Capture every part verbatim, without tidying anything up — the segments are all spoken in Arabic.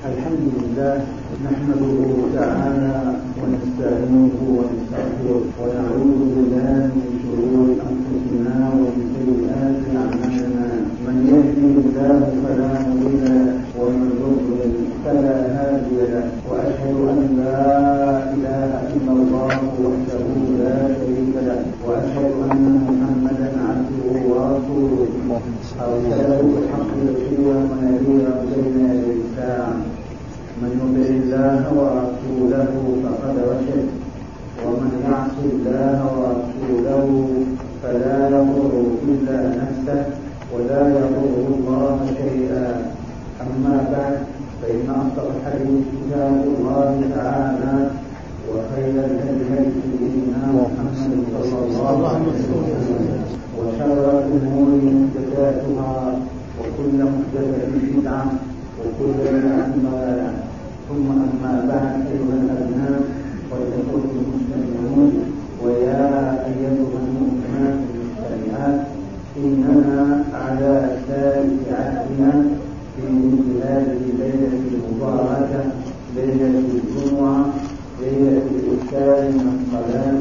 الحمد لله نحمده تعالى ونستعينه ونستغفره ونعوذ بالله من شرور أنفسنا ومن سيئات أعمالنا من يهده الله فلا مضل له ومن يضلل فلا هادي له وأشهد أن لا إله إلا الله وحده لا شريك له وأشهد أن محمدا عبده ورسوله أرسله بالحق بشيرا ونذيرا بين يدي الساعة من يطع الله ورسوله فقد رشد ومن يعص الله ورسوله فلا يضر إلا نفسه ولا يضر الله شيئا. أما بعد فإن أصدق الحديث كتاب الله تعالى وخير الهدي سيدنا محمد صلى الله عليه وسلم وشر الأمور محدثاتها وكل محدثة بدعة وكل بدعة ضلالة. ثم أما بعد أيها الأبناء والإخوة المستمعون ويا أيتها المؤمنات المستمعات إننا على ثالث عهدنا في مثل هذه الليلة المباركة ليلة الجمعة ليلة الإكثار من الصلاة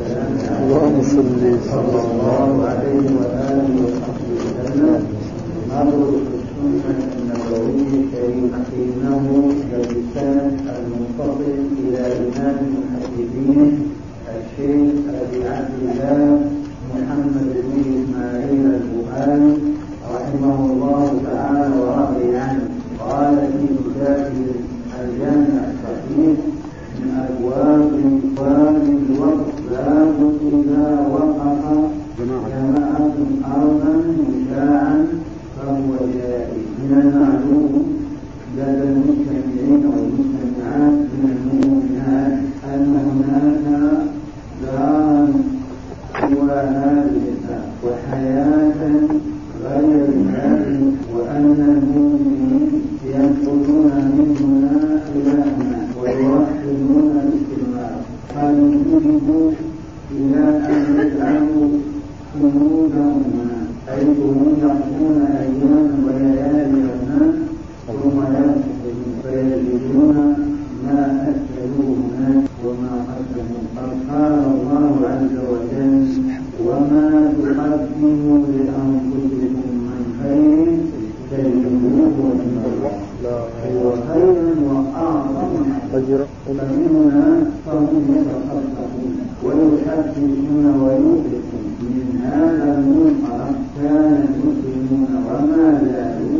والسلام صلى الله عليه وآله وصحبه وسلم. نظر السنة النبوية الكريمة إنه اللسان المنفصل إلى إمام المحدثين الشيخ أبي عبد الله محمد بن إسماعيل البخاري رحمه الله تعالى ورضي عنه. قال في كتابه الجامع الصحيح من أبواب باب الوقت باب إذا وقف جماعة أرضا مشاعا فهو جائز. من المعلوم لدى المستمعين والمستمعات من المؤمنات أن هناك دارا سوى هذه وحياة غير هذه وأن المؤمنين ينقلون من هنا إلى هنا ويوحدون الاستمرار فينتبهوا إلى أن يجعلوا خلودهم أي هم يقضون أيام وليالي هنا ثم ينتهون فيجدون ما أكلوا هناك وما قدموا. قد قال الله عز وجل وما تقدموا لأنفسكم من خير تجدوه عند الله هو خيرا وأعظم أجرا. فمنها فهم يتصدقون ويحدثون ويوقفون من هذا المنكر كان المسلمون وما زالوا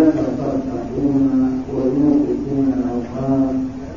يتصدقون ويوقفون الأوقات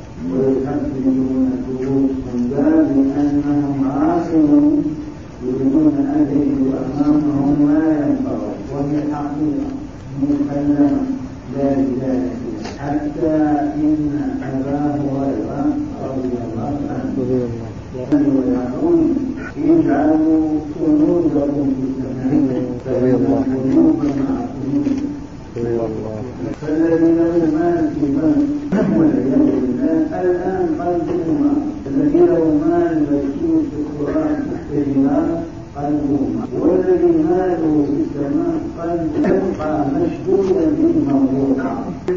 ويحدثون الدروس من باب أنهم عاصمون يريدون أن يجدوا أمامهم ما ينفعون وهي حقيقة مسلمة لا جدال فيها. حتى إن أبا هريرة رضي الله عنه ويقول اجعلوا كنوزكم في السماء فإن القلوب مع قلوب. فالذي له مال في بنك والعياذ بالله الآن قلبهما الذي له مال مكتوب في القرآن احتجنا قلبهما والذي ماله في السماء قلبه يبقى مشدودا به موضوعا.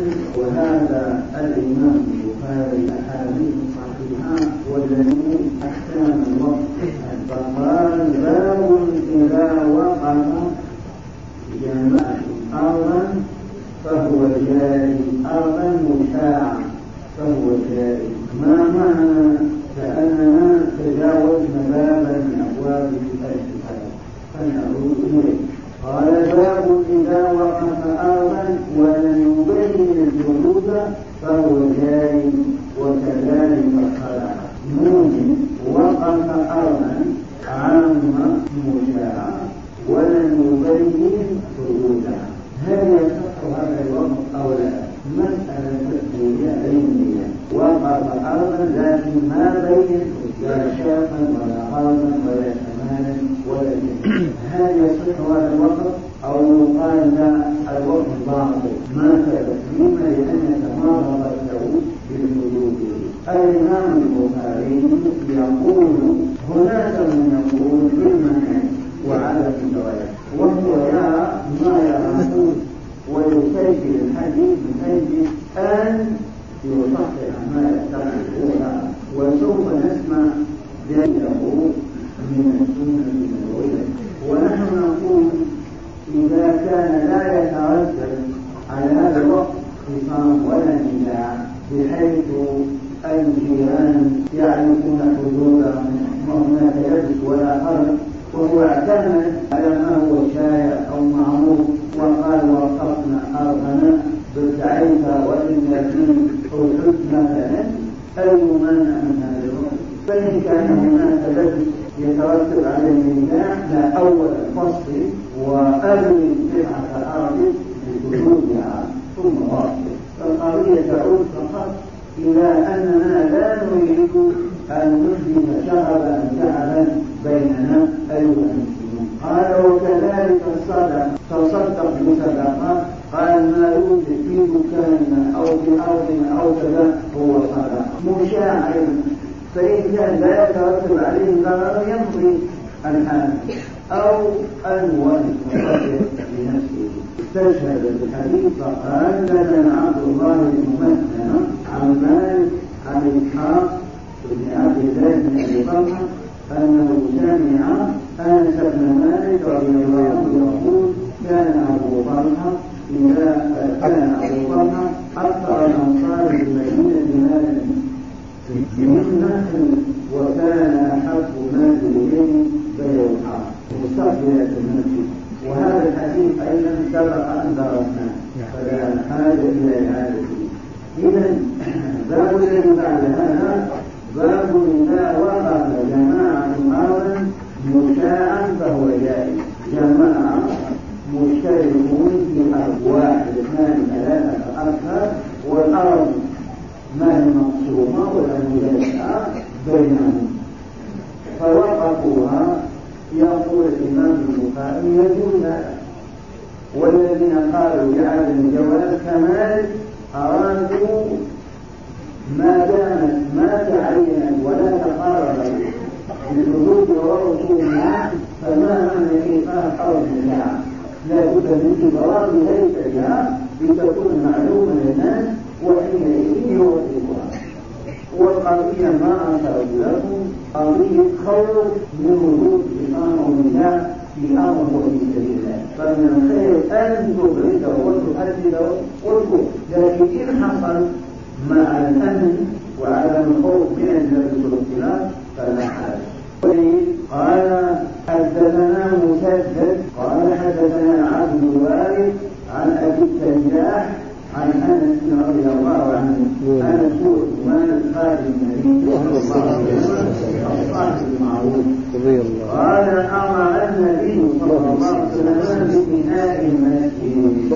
وهذا الإمام البخاري أحاديث صحيحة والذي أحسن الوقت فقال باب إذا وقف جماعة أرضا فهو جائز أرضا مشاعا فهو جائز. ما معنى كأننا تجاوزنا بابا من أبواب الكتاب فنعود إليه. قال باب إذا وقف أرضا ولم يبين الجلود فهو جائز وكذلك الخلع. موجب وقف أرضا عامة مشاعا ولم يبين حدودها هل يصح هذا الوقف أو لا؟ مسألة تسوية علمية. وقف أرضا لكن ما بين لا شافا ولا قاما ولا شمالا ولا جنوبا هل يصح هذا الوقف أو يقال لا الوقف باطل؟ ما ثبت لما لأن تمارض له بالحدود. الإمام البخاري يقول هناك من يقول بالمنع وعلى الرواية وهو يرى ما يراه ويسجل الحديث من أجل أن يصحح ما يتبعه وسوف نسمع ذلك من السنة النبوية. ونحن نقول إذا كان لا يترتب على هذا الوقت خصام ولا نزاع بحيث الجيران يعرفون حدودهم وهناك لبس ولا فرق، وهو اعتمد على ما هو شائع أو معروف وقال وقفنا أرضنا بالتعريفة والإنجازين أو حسن مثلا، أي مانع من هذا الوقت؟ فإن كان هناك لبس يترتب عليه النزاع لا أول الفصل وأبني قطعة الأرض بحدودها ثم واصل. فالقضية تعود فقط إلى أننا لا نريد أن نحدث شغبا شعبا بيننا أيها المسلمون. قال وكذلك الصدق تصدق بصدقة، قال ما يوجد في دكان أو في أرض أو كذا هو صدق مشاعر، فإن كان لا يترتب عليه ضرر يمضي الحال أو أنوان بنفسه. استشهد بالحديث فقال لنا عبد الله بن مسلم عن مالك عن إسحاق بن عبد الله بن أبي طلحة أنه سمع أنس بن مالك رضي الله عنه يقول كان أبو طلحة إذا كان أبو طلحة أكثر الأنصار بالمدينة مالا من نحن، وكان أحب مال إليه بيع الحق مستقبلة المسجد. وهذا الحديث أيضا سبق أن درسناه فلا حاجة إلى إعادته. إذا باب الذي بعد هذا باب إذا وقف جماعة أرضا مشاعا فهو جائز. جماعة مشتركون في أرض واحد اثنان ثلاثة أكثر والأرض ما هي مقسومة ولا مجازة بينهم فوقفوها، يقول الإمام البخاري يجوز هذا. والذين قالوا بعدم الجواز كمالك أرادوا ما دامت ما تعينت ولا تقاربت بالحدود ورسومها فما معنى إيقاف أرض النعم، لا بد من إبراز هيئتها لتكون معلومة للناس وحينئذ يوقفها. والقضية ما أشرت لكم قضية خوف من وجود إقامة النساء في أمر وفي سبيل الله، فمن الخير أن تبرده وتؤدده والكفر. لكن إن حصل مع الأمن وعدم الخوف من الجلد والاختلاف فلا حاجة. قال حدثنا مسدد قال حدثنا عبد الوارث عن أبي التنجاح عن أنس رضي الله عنه أنس مالك خادم النبي صلى الله عليه وسلم المعروف قال أمر النبي صلى الله عليه وسلم ببناء المسجد.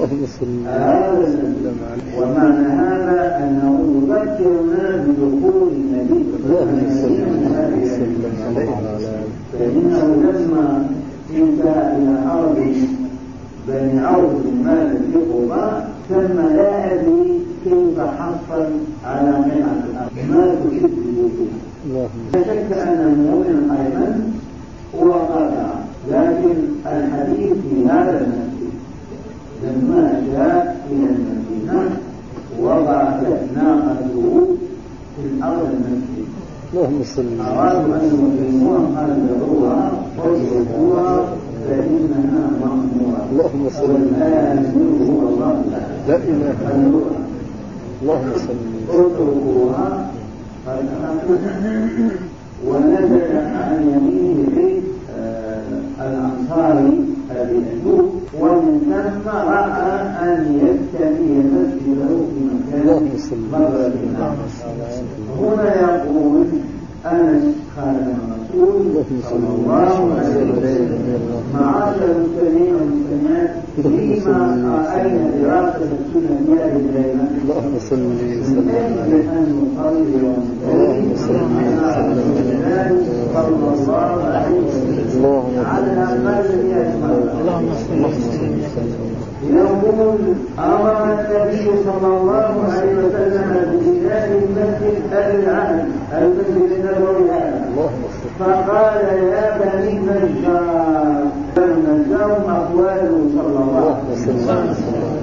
ومعنى هذا أنه يذكرنا بدخول النبي صلى الله عليه وسلم فإنه لما انتهى إلى أرض بني عوف مالك في قباء ثم لا أدري كيف حصل على مئة الأرض ما تشد الوجود. لا شك أن المؤمن أيضا هو قاطع، لكن الحديث في هذا المسجد لما جاء إلى المدينة وضع ناقته في الأرض المسجد أرادوا أن يقيموها قلبوها ويركوها فإنها مأمورة. اللهم صل والآن هو الله لا إله إلا الله. اللهم صل اتركوها ونزل عن يمينه الأنصاري اليهود ومن ثم رأى أن يبتني مسجده في مكان مغرب هنا يقول أنس خادم الرسول صلى الله عليه وسلم معاشر المسلمين والمسلمات فيما رأينا دراسة السنة يا إلينا اللهم صل وسلم أن نصلي ونسلم على رسول الله صلى الله عليه وسلم على الأقل اللهم صل وسلم. يقول أمر النبي صلى الله عليه وسلم ببناء المسجد أهل العهد المسجد النبوي فقال يا بني النجار النجار أقواله صلى الله عليه وسلم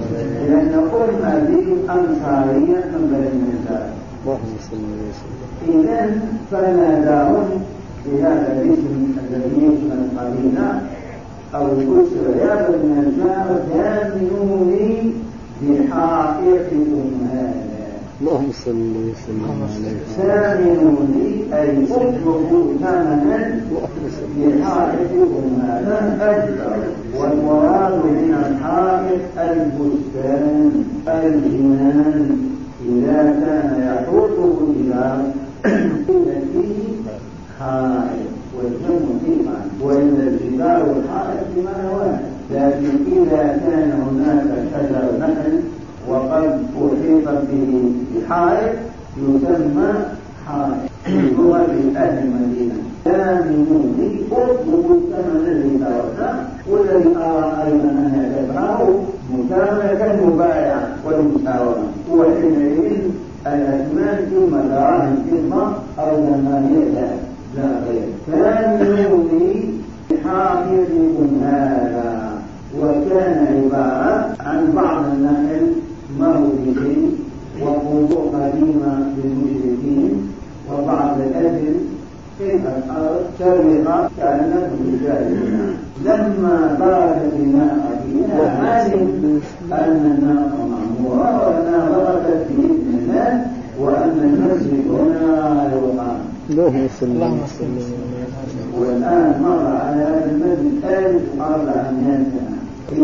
لأن أم أبي أنصارية من بني النجار. اللهم صل وسلم. إذن فناداهم بهذا الاسم الذي يشمل القبيلة أو الأسرة يا بني النجار جاملوني بحائطكم هذا. اللهم صل وسلم عليه. سامنوني أي اطلبوا ثمنا لحائطكم هذا أجبر. والمراد من الحائط البستان الجنان إذا كان يحوطه الجدار إذا فيه حائط والجمع فيما وإن الجدار والحائط بمعنى واحد. لكن إذا كان هناك شجر نخل وقد أحيط به بحائط يسمى حائط لغة أهل المدينة. آمنوني اطلبوا الثمن الذي تركه والذي أرى أيضا أن يدفعه مسامة كالمبايعة والمساومة. وحينئذ الأثمان ثم دراهم فضة أو زمانية لا غير. آمنوني بحائطكم هذا. وكان عبارة عن بعض النخل موجود وقبور قديمة للمشركين وبعض الأجل في الأرض سرقة كانت مجاهدة. لما بارك الماء فيها علم أن النار معمورة وأنها غرقت بإذن الله وأن المسجد هنا يقام. اللهم صل وسلم. والآن مر على هذا المسجد ألف وأربعمائة سنة.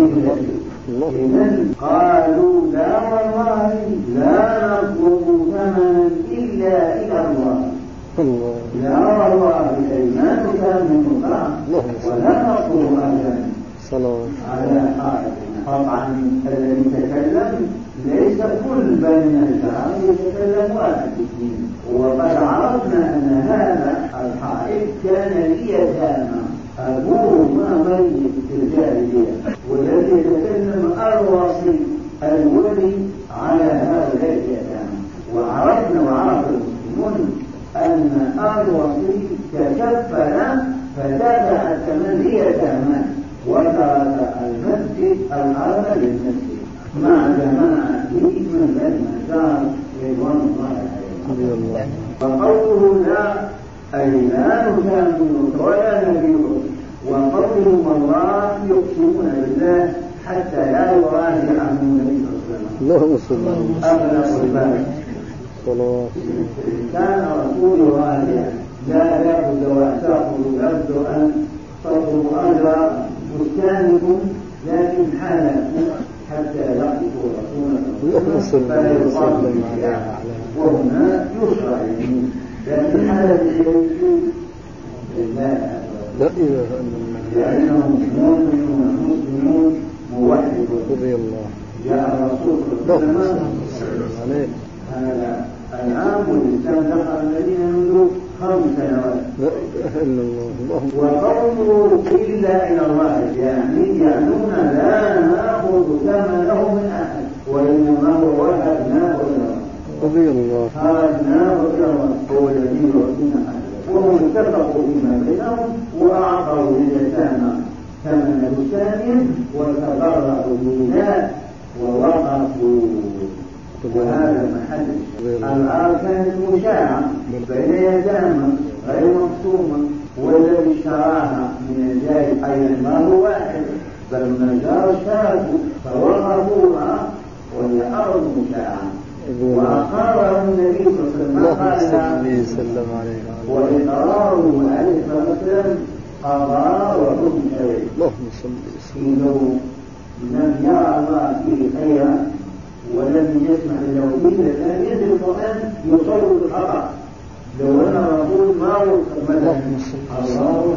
إذن قالوا لا والله لا نطلب ثمنا إلا إلى الله. الله. لا والله كلماتك من الله ولا نطلب أجلا على حائطنا. طبعا الذي يتكلم ليس كل بني النجار يتكلم واحد اثنين. وقد عرفنا أن هذا الحائط كان ليتامى أبوه ما ميت في الجاهلية والذي يتكلم الوصي الولي على هؤلاء اليتامى. وعرفنا وعرف المسلمون أن الوصي تكفل فتابع الثمن ليتامى وترك المسجد الأرض للمسجد مع جماعته من بني النجار رضوان الله عليهم. وقوله لا أي لا نجاملك ولا نبيك. وقولهم الله يقسمون بالله حتى لا يراجع عنه النبي صلى الله عليه وسلم. أغلق الباب كان رسول راجع لا يأخذ وأتاخذ لابد أن تطلب أجر بستانكم لكن حالكم حتى يقفوا رسول الله وهنا يشرع يمين لكن حالة الشيء لله لا إله إلا الله لأنهم مؤمنون مسلمون موحدون. رضي الله. جاء الرسول صلى الله عليه وسلم هذا العام والإسلام دخل المدينة منذ خمس سنوات. لا إله إلا الله. وقوله إلا إلى الله يعني يعنون لا نأخذ ثمنه من أحد وإنما هو وهبناه له. رضي الله. هبناه له هو الذي يؤتينا أحد وهم اتفقوا فيما بينهم وأعطوا لليتامى ثمن بستانهم وتبرعوا بالله ووقفوا. وهذا محل الآن كانت مشاعة بين يتامى غير مقسومة والذي اشتراها من الجاهل أيضا ما هو واحد بل النجار اشتركوا فوقفوها وهي أرض مشاعة. وأقرهم النبي صلى الله عليه وسلم وإقراره عليه الصلاة والسلام قضاء وحكم شرعي. إنه لم يرى الله فيه خيرا ولم يسمح له به لأن ينزل القرآن يصور الخطأ. لو أن الرسول ما وصل مثلا الله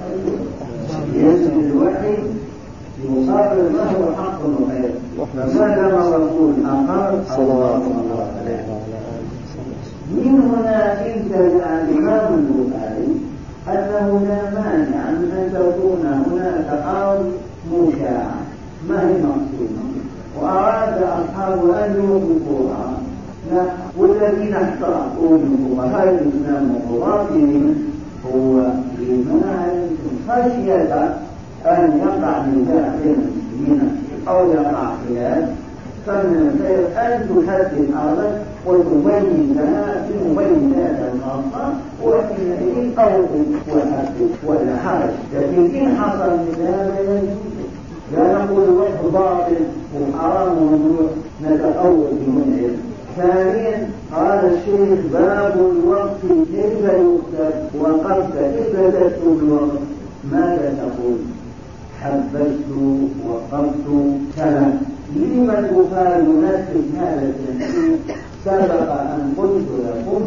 ينزل الوحي يصابر ما هو حق وخير. فما دام الرسول أقر صلى الله عليه وسلم. من هنا انتزع الإمام البخاري أنه لا مانع من أن تكون هناك أرض مشاعة ما هي مقسومة وأراد أصحاب أن يوقفوها والذين احترقوا من فقهاء الإسلام وقضاتهم هو لما خشية أن يقع نزاع بين المسلمين أو يقع خلاف فمن الخير أن تحدد أرضك وتبين لها في مبينات الخاصة وحينئذ أوضح وحدد ولا حرج. لكن إن حصل من هذا لا نقول وجه باطل وحرام وممنوع نتأول بمنعه. ثانيا قال الشيخ باب الوقت كيف يكتب وقبل كيف تكتب الوقت. ماذا تقول؟ حبست وقبت كذا. لما البخاري ينفذ هذا التنفيذ؟ سبق أن قلت لكم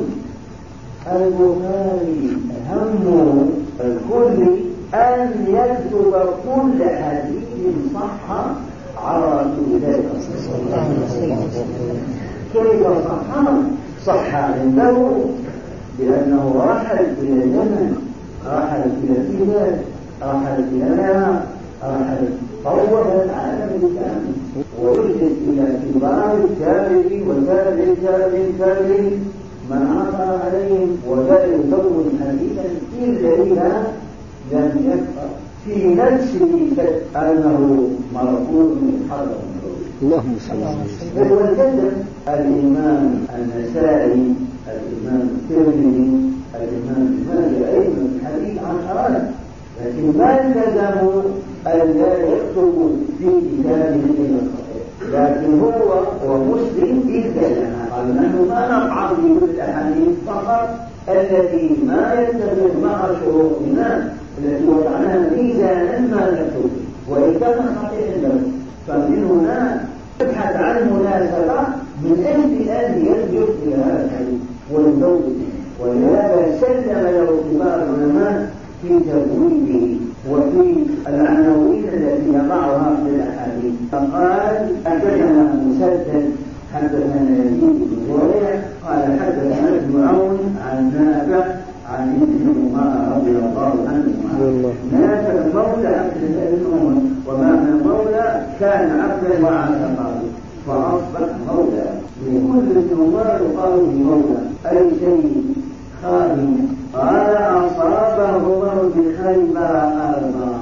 البخاري همه الكل أن يكتب كل حديث صح على رسول الله صلى الله عليه وسلم. كيف صح؟ صح عنده لأنه رحل إلى اليمن، رحل إلى البلاد، رحل إلى العراق، رحل طوّل العالم الإسلامي ووجد إلى كبار التابعين وتابع التابع التابعين من عصى عليهم ولا يكون حديثا إلا إذا لم يبقى في نفسه أنه مرفوع من حرم. اللهم صل على سيدنا وهو الكذب. الإمام النسائي، الإمام الترمذي، الإمام ماجه أيضا الحديث عشرات، لكن ما التزموا أن لا يكتبوا في كتابه إلا الصحيح. لكن هو ومسلم التزم قال نحن ما نطعن في كل الأحاديث فقط التي ما يتفق مع شروطنا التي وضعناها ميزانا ما نكتب وإن كان صحيح له. فمن هنا تبحث عن مناسبة من أجل أن يرجع إلى هذا الحديث والزوج. ولهذا سلم له كبار العلماء في تبويبه وفي العناوين التي يضعها في الأحاديث. فقال حدثنا مسدد حدثنا يزيد بن زريع قال حدثنا ابن عون عن نافع عن ابن عمر رضي الله عنهما. نافع مولى عبد الله بن عمر، ومعنى مولى كان عبدا وعتقه فأصبح مولى. لكل ابن عمر يقال مولى أي سيد خادم. قال أصاب عمر بخيبر أربعة.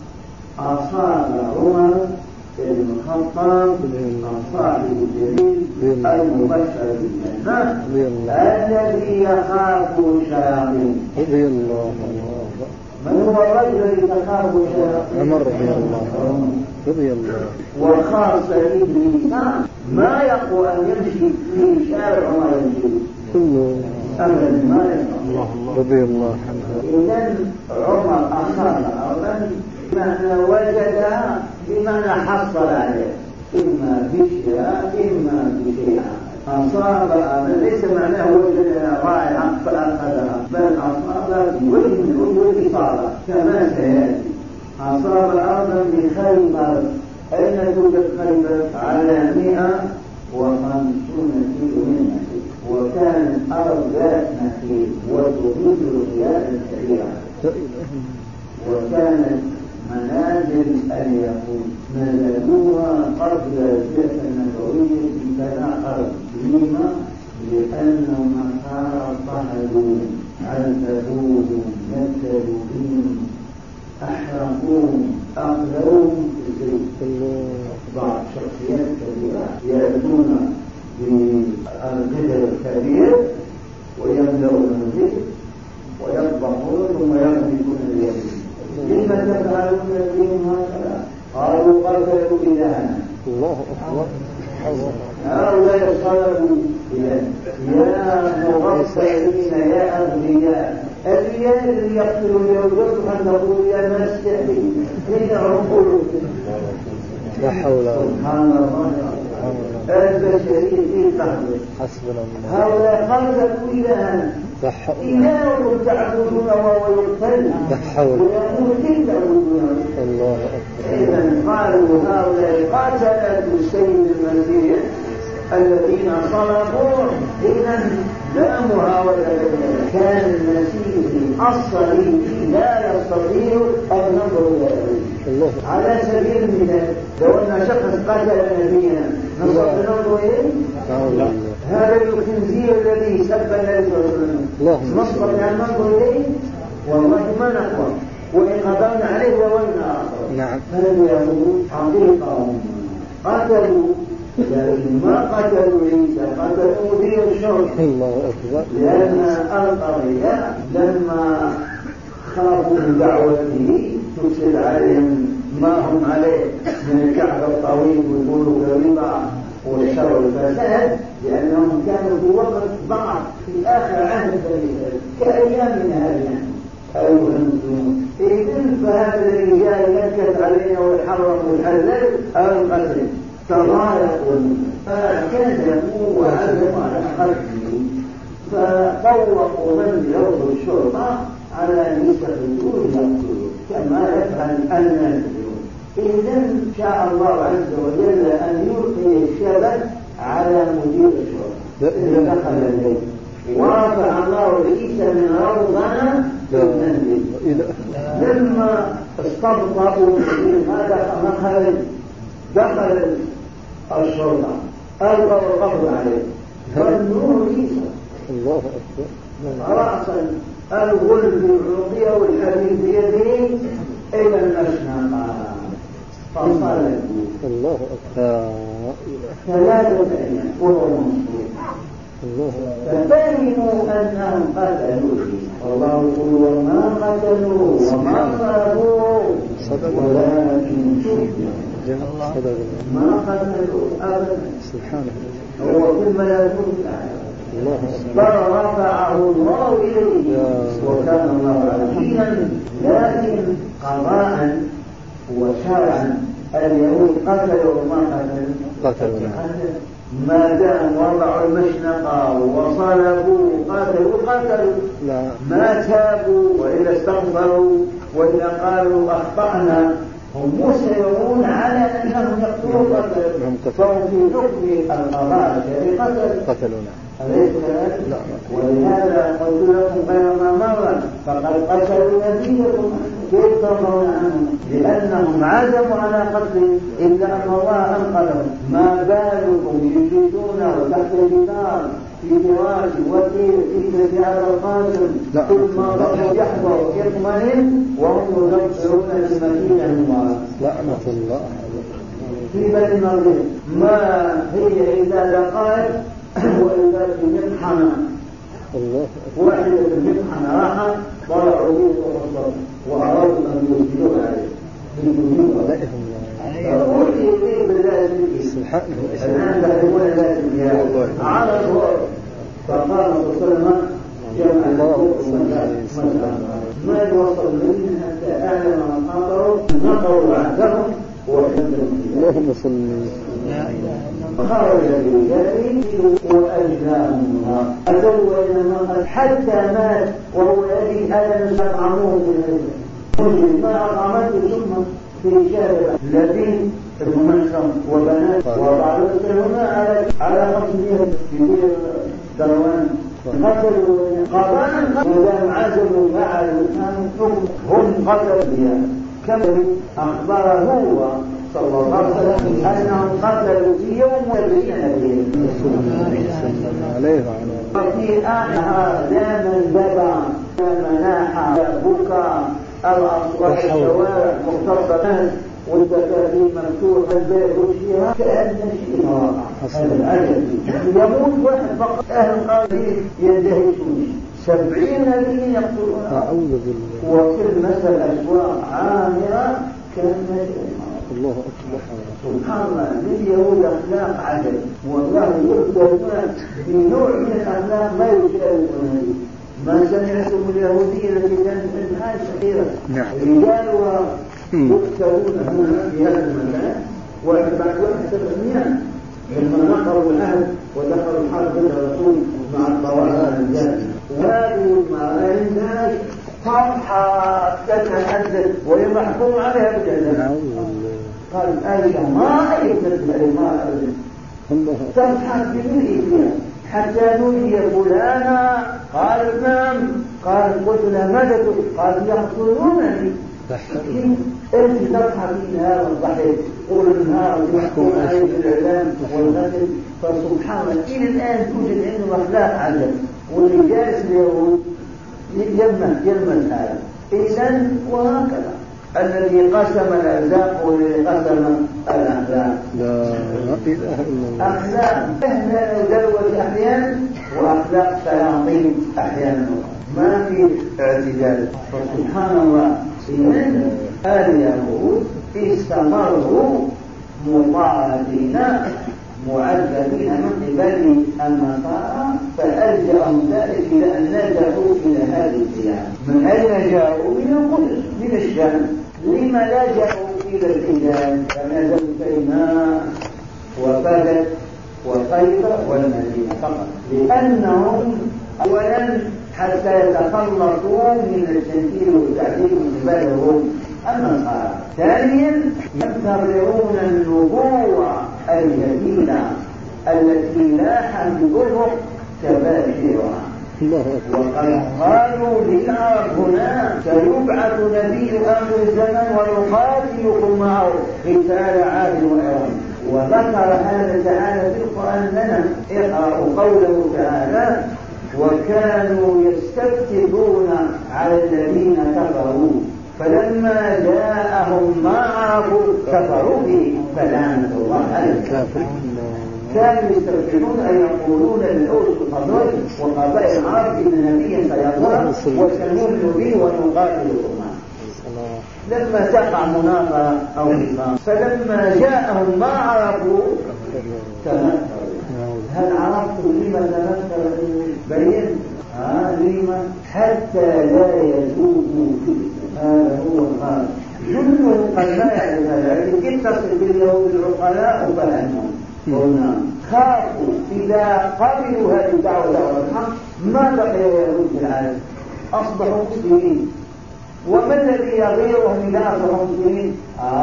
أصاب عمر بن الخطاب الصاحب الجليل المبشر بالجنة الذي يخاف الشياطين. رضي الله عنه. من هو الرجل الذي يخاف الشياطين؟ عمر رضي الله عنه. رضي الله. وخاصة إبليس ما يقوى أن يمشي في شارع عمر الجليل كله أبدا ما يقوى. رضي الله عنه. إذن عمر أصاب أولا بمعنى وجد بمعنى حصل عليه إما بشراء إما بشيئا. أصاب أبدا ليس معناه وجد رائعا فأخذها، بل أصاب بوجه من وجه إصابة كما سيأتي. أصاب أرضا بخيبر. أين توجد خيبر؟ على مئة وخمسون كيلو من نخيل، وكانت أرض ذات نخيل وتفيد الرياض الكبيرة، وكانت منازل اليهود نزلوها قبل البعثة النبوية ببناء أرض. لما؟ لأنهم طهدوا عذبوهم نكلوا بهم أحرقوهم أقلوهم في الزيت. بعض شخصيات كبيرة يأتون بالقدر الكبير ويملؤون الزيت ويطبخون ثم يغرقون اليمين. لما تفعلون بهم هكذا؟ قالوا قتلوا إلهنا. الله أكبر. هؤلاء صلبوا يا مغفلين يا أغنياء. الرياء الذي يقتل اليهود أن تقول يا مسيحي حين عقولك. لا حول ولا قوة. سبحان الله. البشرية في قلبه. حسبنا الله. هؤلاء قتلوا إلهنا. إله تعبدون وهو يقتل ويقول كيف تعبدون. الله أكبر. إذن قالوا هؤلاء قاتلوا السيد المسيح الذين صلبوا. إذن داموا هؤلاء. كان المسيح الصليبي لا يستطيع أن ننظر إليه. على سبيل المثال لو أن شخص قتل نبينا نستطيع ننظر إليه؟ هذا الخنزير الذي سب النبي صلى الله عليه وسلم نستطيع أن ننظر إليه؟ والله ما نقوى، وإن قدرنا عليه وولنا آخر. نعم. فلم يقولوا حقيقة قتلوا لكن ما قتلوا عيسى، قتلوا به الشرط. الله أكبر. لأن القضية لما خافوا من دعوته تفسد عليهم ما هم عليه من الكعب الطويل ويقولوا بالربا والشر والفساد، لأنهم كانوا في وقت ضعف في آخر عهد كأيامنا هذه. أيها المسلمون، إذن فهذا الرجال ينكت علينا ويحرم ويحلل أو القتل تضايقوا فكذبوا وعزموا على قتله، فطوقوا من يرضوا الشرطة على أن يستخدموا يقتلوا كما يفعل النازلون. إذن شاء الله عز وجل أن يلقي الشبك على مدير الشرطة إذا دخل البيت، ورفع الله عيسى من روضنا للمنزل. لما استبطأوا هذا مخرج دخل الشرطة ألقوا القبض عليه فالنور عيسى الله أكبر رأسا الغلب العضية والحديد بيده إلى المشنقة فصلت الله أكبر ثلاثة أيام وهو منصور. ففهموا أنهم قتلوا والله يقول وما قتلوا وما صلبوا ولكن شبهوا ما قتلوا أبدا. سبحانه هو كل لا يكون بل رفعه الله إليه وكان الله عزيزا. لكن قضاء وشرعا اليهود قتلوا وما قتلوا ما دام وضعوا المشنقة وصلبوا قاتلوا قاتلوا ما تابوا وإذا استغفروا وإذا قالوا أخطأنا هم مسيرون على أنهم يقتلوا قتلوا فهم في حكم القضاء قتل قتلونا أليس كذلك؟ ولهذا قلت لكم غير ما مر فقد قتلوا نبيكم كيف ترضون عنهم؟ لأنهم عزموا على قتله إلا أن الله أنقذهم. ما بالكم يجدونه تحت الجدار في فراش وكيل في هذا القاسم كل ما ضربوا يحضر يطمئن وهم يدبرون بمكينهم لعنة الله في بني المغرب. ما هي إلا دقائق وإذا بمطحنة واحدة بمطحنة راحة طلعوا به وصلوا وأرادوا أن يسجدوا عليه الآن تحبون ذلك على الغرب. فقال صلى الله عليه وسلم جمع ما يوصل منه حتى أعلم مقاطعوا نقروا عهدهم اللهم صل خرج برجاله وأجلاهم أدوا إلى المنقذ حتى مات وهو يجي ألم يطعموه بالرجل ما أطعمته ثم في شارع لبين المنشم وبنات وبعض هنا على على خمسمائة في دروان قتلوا قضاء ودام عزموا فعلوا هم قتلوا بها كم أخبره هو صلى الله عليه وسلم أنهم قتلوا في يوم والبينة وفي آخر لا من بدا لا مناحة بكى الأصوات الشوارع مختصرة والدكاكين مفتوحة البيت وشيها كأن شيء واقع. هذا الأجل يموت واحد فقط أهل قادرين يندهشون سبعين نبي يقتلون أعوذ بالله وفي المثل أسواق عامرة كأن الله أكبر. سبحان الله لليهود أخلاق عجل والله يقدرون في نوع من الأخلاق ما يشاهدون. ما سمعتم اليهودية التي كانت منها شهيرة رجالها يقتلون هنا في هذا المكان واحد بعد واحد سبعمائة لما نقروا العهد ودخلوا الحرب ضد الرسول مع الطوائف الرجال وهذه ما عندهاش صفحة تتحدث ويمحكم عليها بالإعدام. قال الآية ما رأيت مثل ما أبدا تضحك بملئ فيها حتى نولي فلانا قال نعم قال قلت له ماذا تقول قال يقتلونني انت تضحكين هذا الضحك طول النهار ويحكم عليه بالاعلام والغسل. فسبحان الله الى الان توجد عنده اخلاق عجب واللي جالس اليهود يلمس يلمس هذا. اذا وهكذا الذي قسم الأرزاق والذي قسم الأخلاق. لا إله إلا الله. أخلاق أهلا ودلوة أحيانا وأخلاق شياطين أحيانا، ما في اعتدال. فسبحان الله إن آل يهود استمروا مطاعتين معذبين من قبل النصارى، فألجأهم ذلك إلى أن لجأوا إلى هذه الديانة. من أين جاءوا؟ من القدس، من الشام. لما لجأوا إلى الحجاز؟ فنزلوا سيناء وبدت وخيبر والمدينة فقط، لأنهم أولا حتى يتخلصوا من التنكيل والتعذيب من قبلهم النصارى. ثانيا ينتظرون النبوة الجديدة التي لاح بأفق تباشرها. وقد قالوا للعرب هنا سيبعث نبي آخر الزمن ويقاتلكم معه قتال عاد وإرم. وذكر هذا تعالى في القرآن لنا. اقرأوا قوله تعالى: وكانوا يستفتحون على الذين كفروا فلما جاءهم ما عرفوا كفروا به فلعنة الله على الكافرين. كانوا يستفتحون أن يقولون للأوس والخزرج وقبائل العرب إن نبيا سيظهر وسنؤمن به ونقاتلكم معه. لما تقع مناظرة أو نظام فلما جاءهم ما عرفوا تمثلوا. هل عرفتم لما تمثلوا؟ بين آه لما حتى لا يذوقوا فيه. هذا هو الغالب. جنهم قد لا يعرف ذلك. اتصل باليهود العقلاء فلعنهم. قلنا خافوا إذا قبلوا هذه الدعوة دعوة الحق ما بقي يهود في العالم، أصبحوا مسلمين. وما الذي يغيرهم إذا أصبحوا مسلمين؟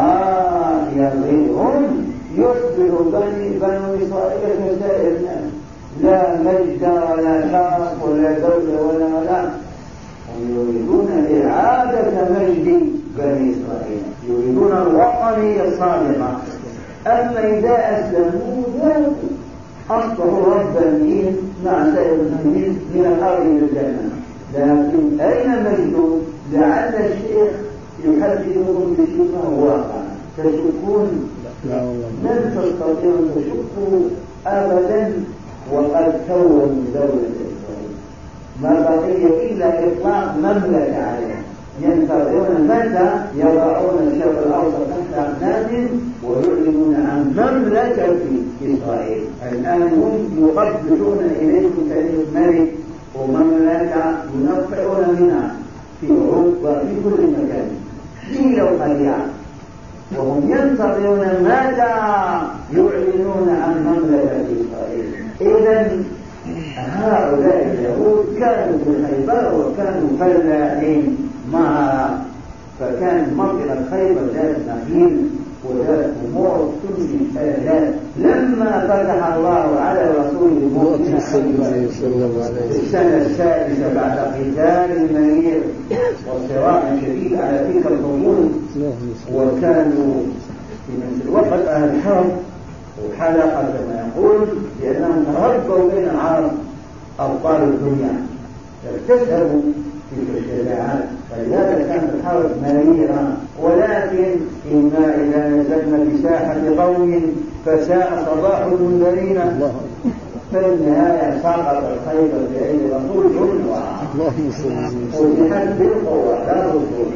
آه يغيرهم يصبح بني بنو إسرائيل كسائر الناس، لا مجد ولا شرف ولا دولة ولا ولا. هم يريدون إعادة مجد بني إسرائيل، يريدون الوطنية الصادقة. أما إذا أسلموا ذلك أصبحوا ربانيين مع سائر المسلمين من الأرض إلى الجنة. لكن أين مجد؟ لعل الشيخ يحدثكم بشيء واقع تشكون لن تستطيعوا أن تشكوا أبدا. وقد كونوا دولة إسرائيل ما بقي إلا إطلاق مملكة عليها، ينتظرون متى يضعون الشرق الأوسط تحت أقدامهم ويعلنون عن مملكة في إسرائيل. الآن هم يقبلون إليكم كلمة ملك ومملكة ينفعون منها في أوروبا في كل مكان حيلة وخديعة، وهم ينتظرون متى يعلنون عن مملكة إسرائيل. إذن هؤلاء اليهود كانوا في خيبر وكانوا فلاحين معها، فكان منطقة خيبر ذات نخيل وذات أمور تنشئ الآلات. لما فتح الله على رسوله في السنة السادسة بعد قتال المنير وصراع شديد على تلك الخطوط، وكانوا في نفس الوقت أهل حرب وحلقة كما يقول، لأنهم تربوا بين العرب أبطال الدنيا تذهبوا في الشجاعات، فلذلك كانت الحرب مريرة. ولكن إنا إذا نزلنا بساحة قوم فساء صباح المنذرين، في النهاية سقط الخيبر بأيدي الرسول جنوة وجهت بالقوة لا رسول.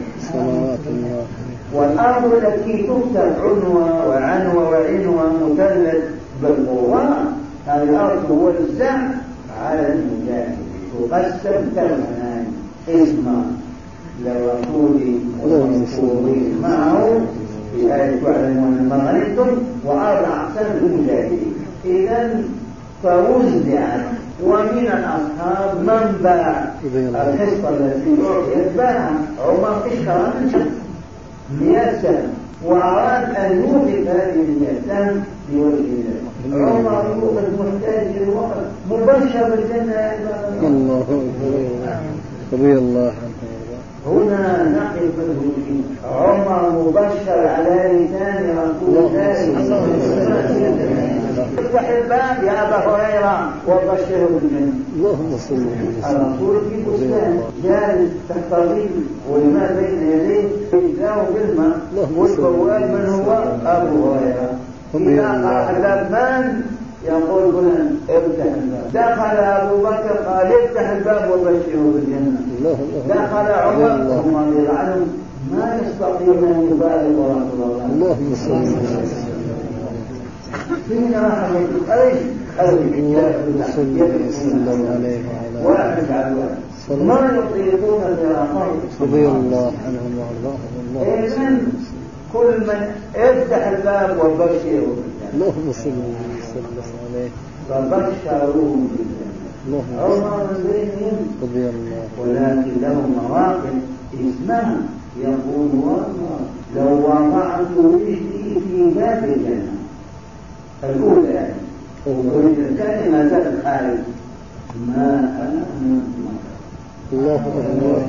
والأرض التي تفتح عنوة وعنوة وعنوة مثلث بالقوة، هذه الأرض هو الزعم على المجاهد تقسم ثمنا اسما لرسول والرسول معه في آية تعلمون ما غنمتم وأربع أقسام للمجاهدين. إذن فوزعت، ومن الأصحاب من باع الحصة التي أعطيت باعها. عمر اشترى من شخص مئة سنة وأراد أن يوقف هذه المئة سنة بوجه الله. عمر يوقف محتاج للوقت مبشر بالجنة. الله رضي الله عنه. هنا نقف المسلمين. عمر مبشر على لسان رسول الله صلى الله عليه وسلم. افتح الباب يا أبا هريرة وبشره بالجنة. اللهم صل وسلم. الرسول في بستان جالس تحت ظل والماء بين يديه يجاه بالماء والبواب من هو؟ أبو هريرة. إذا قرأ الباب من يقول فلان افتح الباب. دخل أبو بكر قال افتح الباب وبشره بالجنة. دخل عمر رضي الله عنه ما يستطيعون أن يبالغوا رسول الله. اللهم صل وسلم. فينا رحمة أيش اللهم صل وسلم عليه وعلى آله ما يطيقون فراقه رضي الله عنهم وارضاهم. إذن كل من افتح الباب وبشره. اللهم صل وسلم عليه. فبشروهم بالجنة. عمر من بينهم رضي الله. ولكن لهم مواقف اسمها يقول والله لو وضعت رجلي في باب الجنة الأولى يعني وإذا كان ما زال الحال ما أنا الله أكبر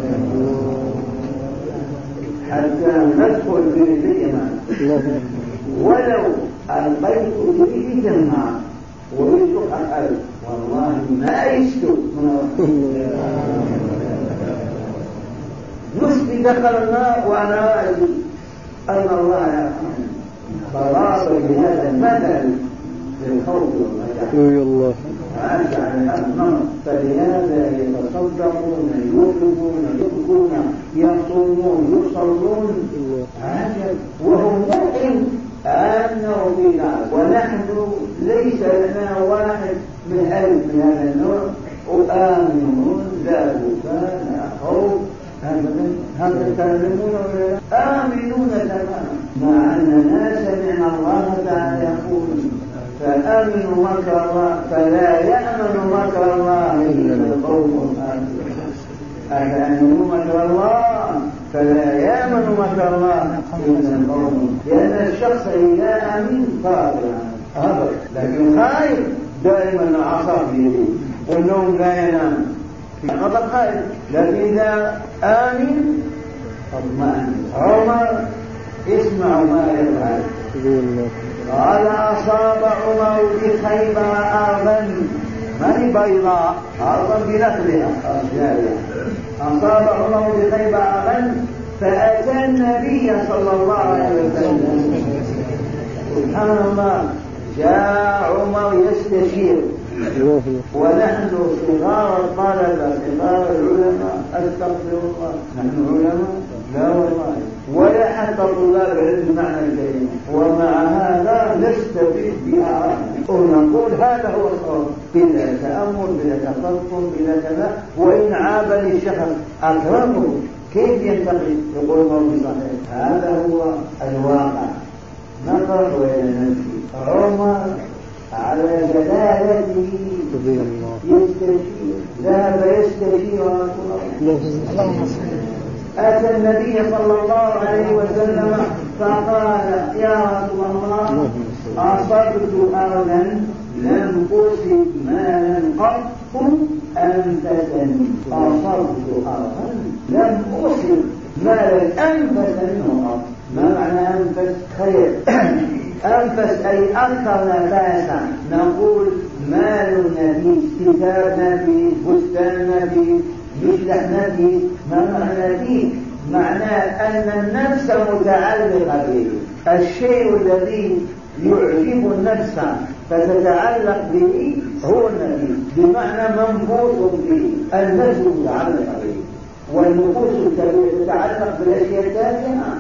حتى ندخل في الإيمان ولو ألقيت في جماعة وإذ أقل والله ما أيست نصفي دخل النار وأنا أعلم أن الله يرحمني. فراصل بهذا المثل للخوف والمجاعة أجعل الأمر فلهذا يتصدقون يوقفون يبكون يصومون يصلون عجب وهم مؤمن أنه في نار ونحن ليس لنا واحد من ألف من هذا النوع وآمنون لا بكاء لا خوف هل تتكلمون آمنون تماما مع أننا سمعنا الله تعالى يقول فآمنوا مكر الله فلا يأمن مكر الله إلا القوم الآخرون. أفأمنوا مكر الله فلا يأمن مكر الله إلا القوم، لأن الشخص إذا آمن قادر هذا لكن خائف دائما عصا بيده والنوم لا ينام هذا خائف. لكن إذا آمن اطمئن. عمر اسمعوا ما يفعل. قال أصاب عمر بخيبر أرضا من بيضاء أرضا بنخلها جارية. أصاب عمر بخيبر أرضا فأتى النبي صلى الله عليه وسلم. سبحان الله جاء عمر يستشير ونحن صغار الطلبة صغار العلماء أستغفر الله نحن علماء لا والله ولا حتى طلاب العلم معنى الكلمة ومع هذا نستفيد بها ونقول هذا هو الصواب بلا تأمل بلا تفكر بلا كذا. وإن عاب للشخص أكرمه كيف ينتقل يقول الله صحيح. هذا هو الواقع. نقر وإلى نفسي عمر على جلالته يستشير ذهب يستشير رسول الله. أتى النبي صلى الله عليه وسلم فقال يا رسول الله أصبت أرضا لم أصب مالا قط أنفسني. أصبت أرضا لم أصب مالا أنفس منه قط. ما معنى أنفس؟ خير. أنفس أي أكثر نفاسا. نقول مال نفيس كتاب نفيس بستان نفيس مشلح نفيس. ما معنى نفيس؟ معناه أن النفس متعلقة به. الشيء الذي يعجب النفس فتتعلق به هو النفيس بمعنى منفوس به. النفس متعلقة به والنفوس تتعلق بالأشياء التافهة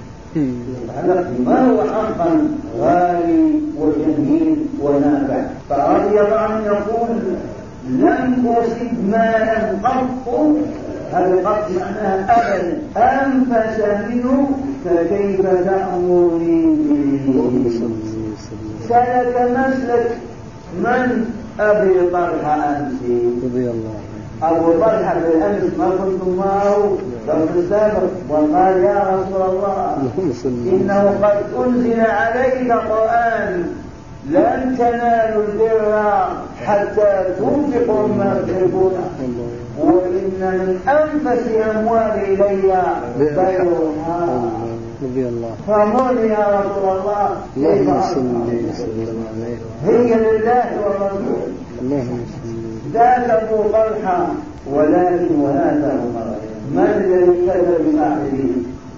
يتعلق بما هو حقا غالي وجميل ونافع. فرضي الله عنه يقول لم أصب مالا قط. هذا قط معناها أبدا أنفس منه فكيف تأمرني به. سلك مسلك من أبي طلحة أمسي رضي الله عنه. أبو طلحة بالأمس ما كنتم معه في السابق وقال يا رسول الله إنه قد أنزل عليك قرآن لن تنالوا البر حتى تنفقوا مما تحبون وإن من أنفس أموال إلي بيعها رضي الله. فمرني يا رسول الله اللهم صل وسلم عليه. هي لله والرسول. اللهم صل. ذاك أبو طلحة ولكن وهذا هو من الذي اقتدى بصاحبه؟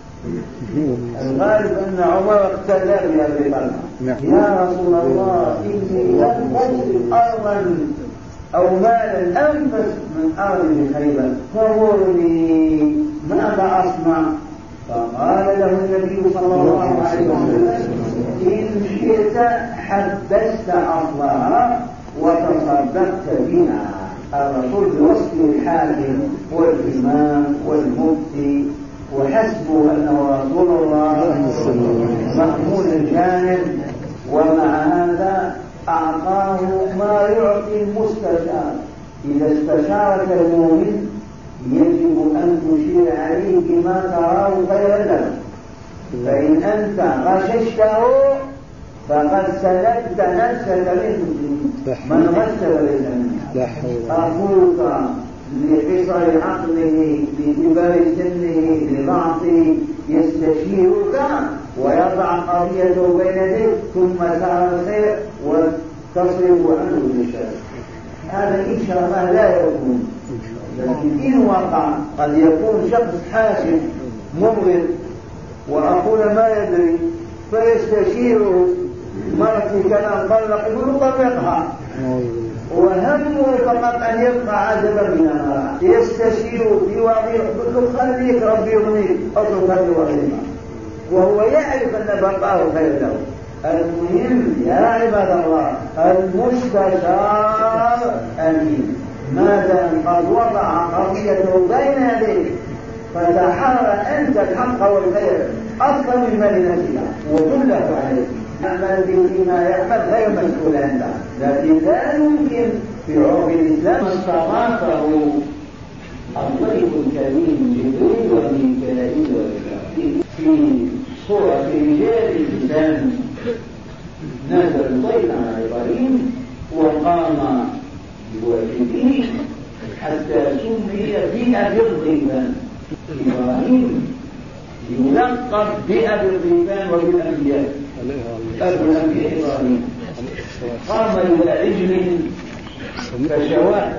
الغالب أن عمر اقتدى بأبي طلحة. يا رسول الله إني لم أجد أرضا أو مالا أنفس من أرض خيبر فمرني ماذا أصنع؟ فقال له النبي صلى الله عليه وسلم إن شئت حبست أصلها وتصدقت بها. الرسول بوصف الحاكم والإمام والمفتي وحسبه أنه رسول الله مأمون الجانب، ومع هذا أعطاه ما يعطي المستشار. إذا استشارك المؤمن يجب أن تشير عليه بما تراه خيرا له، فإن أنت غششته فقد سلبت نفسك منه. من غش فليس منه. أخوك لقصر عقله لكبر سنه لضعفه يستشيرك ويضع قضيته بين يديك ثم سعى الخير وتصرف عنه بالشر. هذا إن شاء الله لا يكون، لكن إن وقع قد يكون شخص حاسم مبغض وأقول ما يدري فيستشيره مرتي كلام طلق يقول طلقها وهمه فقط أن يبقى عجبا من المرأة. يستشير في وضع يقول خليك ربي يغنيك أطلق هذه وغيرها وهو يعرف أن بقاه خير له. المهم يا عباد الله المستشار أمين ما دام قد وضع قضيته بين يديك فتحرى أنت الحق والخير أفضل مما لنفسك وكله عليك. يعمل بما يعمل غير مسؤول عنه، لكن لا يمكن في عرف الإسلام استضافه الضيف الكريم جبريل وميكائيل وإسرافيل في صورة رجال الإسلام. نزل الضيف على إبراهيم وقام بواجبه حتى سمي بأبي الضيفان. إبراهيم يلقب بأبي الضيفان وبالأنبياء أبو الأنبياء إبراهيم. قام إلى عجل فشواه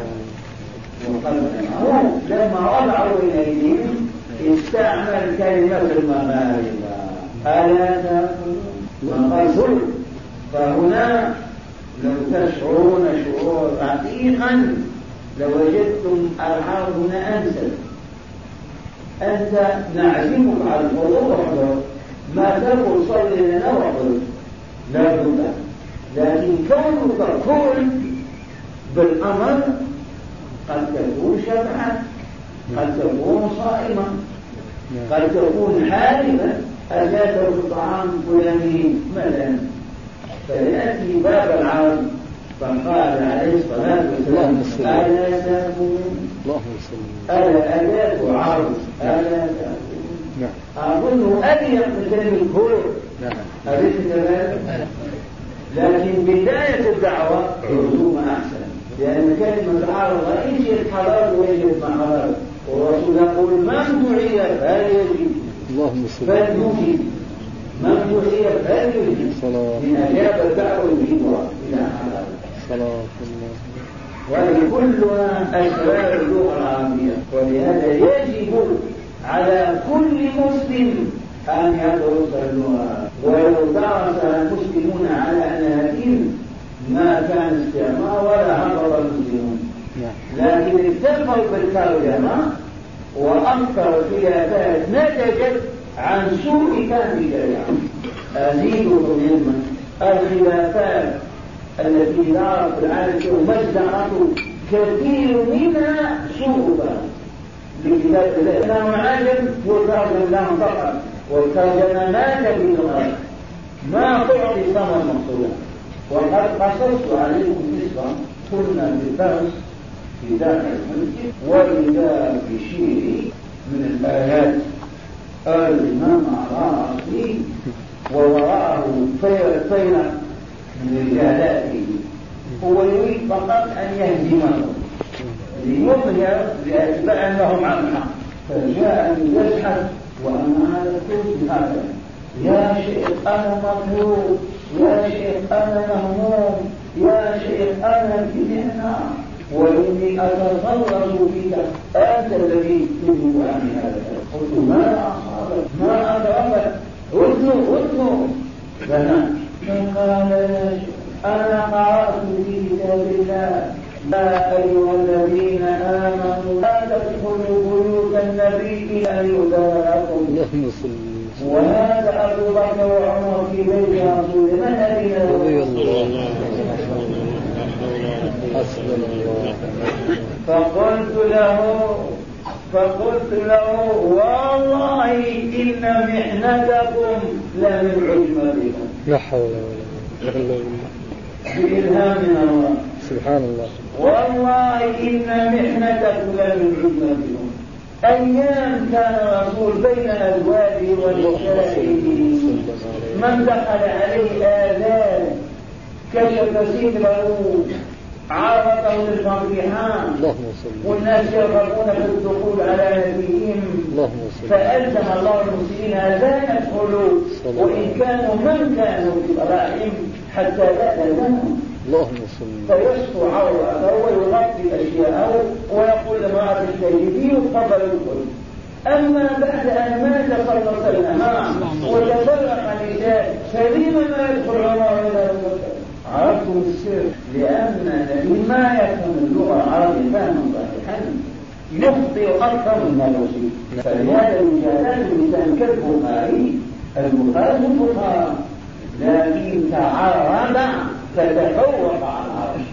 وقال لما وضعوا إليهم استعمل كلمة المغاربة ألا تأكلون. فهنا لو تشعرون شعور عميقا لوجدتم الحرب هنا أنسب. أنت نعزمك على الحضور وحضور ما تقول صلي لنا وحضور لا بد، لكن كونك تقول بالأمر قد تكون شبعا قد تكون صائما قد تكون حالما أجاته الطعام فلاني مثلا فيأتي باب العرض فقال عليه الصلاة والسلام ألا تأكلون ألا أجاته عرض ألا تأكلون. أظن أليق من كلمة الكل أليس كذلك؟ لكن بداية الدعوة عزومة أحسن، لأن كلمة العرض رئيس الحلال ويجب ما حلال، والرسول يقول من دعي فليجب فليجب من دعي فليجب من أجاب الدعوة يجيبها إلى حلال. وهذه كلها أسرار اللغة العربية، ولهذا يجب على كل مسلم أن يدرس اللغة. ولو درس المسلمون على أنانيم ما كان استعمار ولا هبط المسلمون، لكن اتفقوا بالترجمة وأنكروا خلافات نتجت عن سوء فهم الشريعة. أزيدكم علما الخلافات التي دارت في العالم مزدعة كثير منها سوء فهم لكتاب الله. كان عالم يترجم لهم فقط والترجمة ما تبين الغير ما تعطي ثمر مقصودا. وقد قصصت عليكم قصة كنا في الدرس في داخل المسجد وإذا بشيء من الآيات الإمام الرازي ووراءه طيرة من رجالاته هو يريد فقط أن يهزمهم ليظهر لأتباع لهم عن الحق، فجاء يزحف وأنا هذا كل هذا يا شيخ أنا مطلوب، يا شيخ أنا مهموم، يا شيخ أنا في محنة وإني أتخلص بك، أنت الذي تجيب عن هذا. قلت ما أصابك ما أدركك، أذنوا أذنوا فنام. فقال يا شيخ أنا قرأت في كتاب الله يا أيها الذين آمنوا لا تدخلوا بيوت النبي أن يؤذن لكم، وهذا أبو بكر وعمر في بيت رسول الله رضي الله عنه. فقلت له فقلت له والله إن محنتكم لمن عجمتكم. لا حول ولا قوة إلا بالله. بإلهام من الله سبحان الله. والله إن محنتكم لمن عجمتكم. أيام كان الرسول بين أزواجه ونسائه من دخل عليه آذان كشف ستره عرضه للفضيحان والناس يرغبون في الدخول على نبيهم، فألزم الله المسلمين لا يدخلوا وإن كانوا من كانوا في الرحم حتى لا تأذنهم، فيسطو عورته ويغطي أشياءه ويقول لامرأة الشهيدين تفضل الكل. أما بعد أن مات صلى الله عليه وسلم وتفرق النساء فلما ما يدخل عمر إلى المسلم؟ عرفتم السر، لأن الذي ما يفهم اللغة العربية فهما صحيحا يخطئ أكثر مما يصيب. فلهذا المجالات الإنسان كالبخاري، البخاري البخاري لكن تعرض فتفوق على العرش.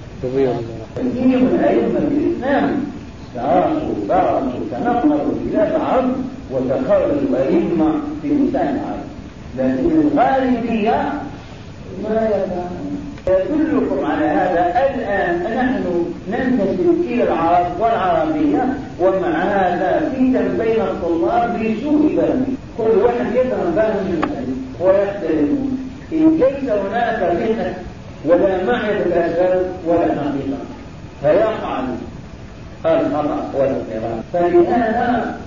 كثير من أئمة الإسلام درسوا درسوا تنقلوا بلاد العرب وتخرجوا أئمة في لسان العرب، لكن الغالبية ما يفهمون. يدلكم على هذا الآن نحن ننتسب إلى العرب والعربية، ومع هذا فتن بين الطلاب بسوء فهم، كل واحد يفهم فهم من الثاني ويختلفون. إن ليس هناك فتنة ولا معرفة الأسباب ولا حقيقة فيقع الخطأ والاضطراب. فلهذا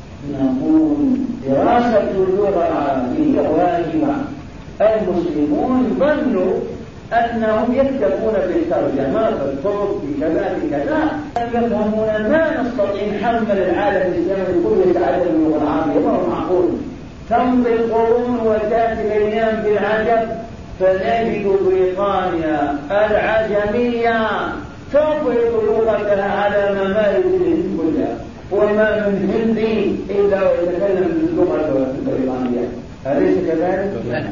نقول دراسة اللغة العربية واجبة. المسلمون ظنوا أنهم يكتفون بالترجمة بالطرق بكذا بكذا، يفهمون ما نستطيع نحمل العالم الإسلامي كله يتعلم اللغة العربية، وهو معقول. تمضي القرون وتأتي الأيام بالعجب فنجد بريطانيا العجمية تفرض لغتها على ممالك الهند كلها، وما من هندي إلا ويتكلم باللغة البريطانية. أليس كذلك؟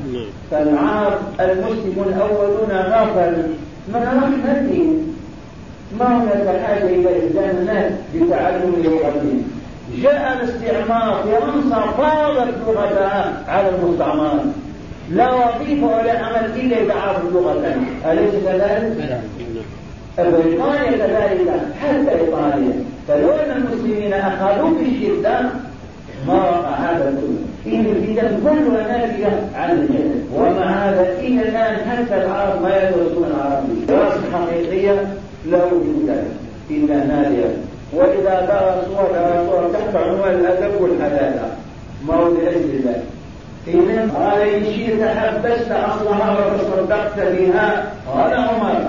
فالعرب المسلمون الأولون غفلوا من رحمة الدين، ما هناك حاجة إلى إلزام الناس بتعلم لغتهم. جاء الاستعمار فرنسا فرضت لغتها على المستعمر، لا وظيفة ولا عمل إلا يتعرف اللغة ثانية. أليس كذلك؟ بريطانيا كذلك حتى إيطاليا. فلو أن المسلمين أخذوا بالشدة ما وقع هذا كله. إن الفتن كلها ناتجة عن الجهل، ومع هذا إلى الآن حتى العرب ما يدرسون العربية دراسة حقيقية لا وجود له إلا نادرا، وإذا درسوا درسوا تحت عنوان الأدب والحداثة ما هو لأجل ذلك. إذن قال إن شئت حبست أصلها وتصدقت بها، قال عمر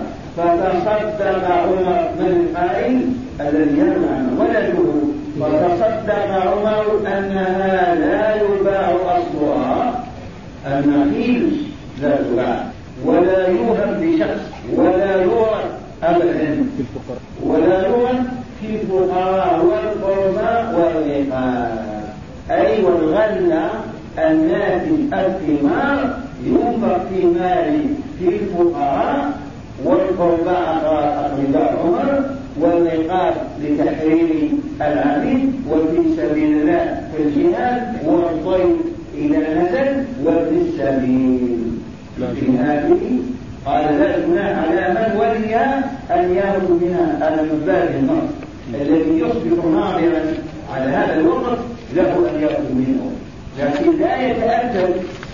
فتصدق عمر من القائل الذي يمنع ولده، فتصدق عمر أنها لا يباع أصلها، النخيل لا تباع ولا يوهب لشخص ولا يورث أبدا، ولا يورث في الفقراء والقربى والرقاب، أي والغلة الناتج الثمار ينفق في مال في الفقراء والقرباء أقرباء عمر، والرقاب لتحرير العبيد، وفي سبيل الله في الجهاد، والطيب إلى نزل وفي السبيل. في هذه قال لا جناح على من ولي أن يأخذ منها على مبادئ النص الذي يصبح ناظرا على هذا الوقت له أن يأخذ منه، لكن لا يتأكد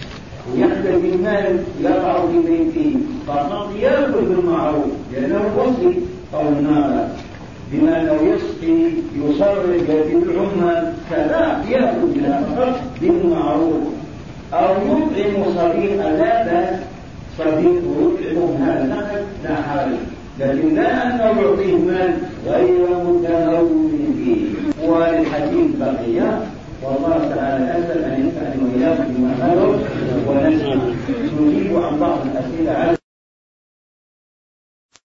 ويحتاج المال يقع في بيته فقط يأكل بالمعروف لأنه وصي أو النار، بما لو يسقي يصرف بالعمال كذا يأكل بها فقط بالمعروف. أو يطعم صديقا لا بأس، صديق يطعم هذا نقد لا حرج، لكن لا أنه يعطيه مال غير متمول فيه. والحديث بقية، والله تعالى أسأل أن ينفعني وإياكم بما نذكر ونسمع. نجيب عن بعض الأسئلة.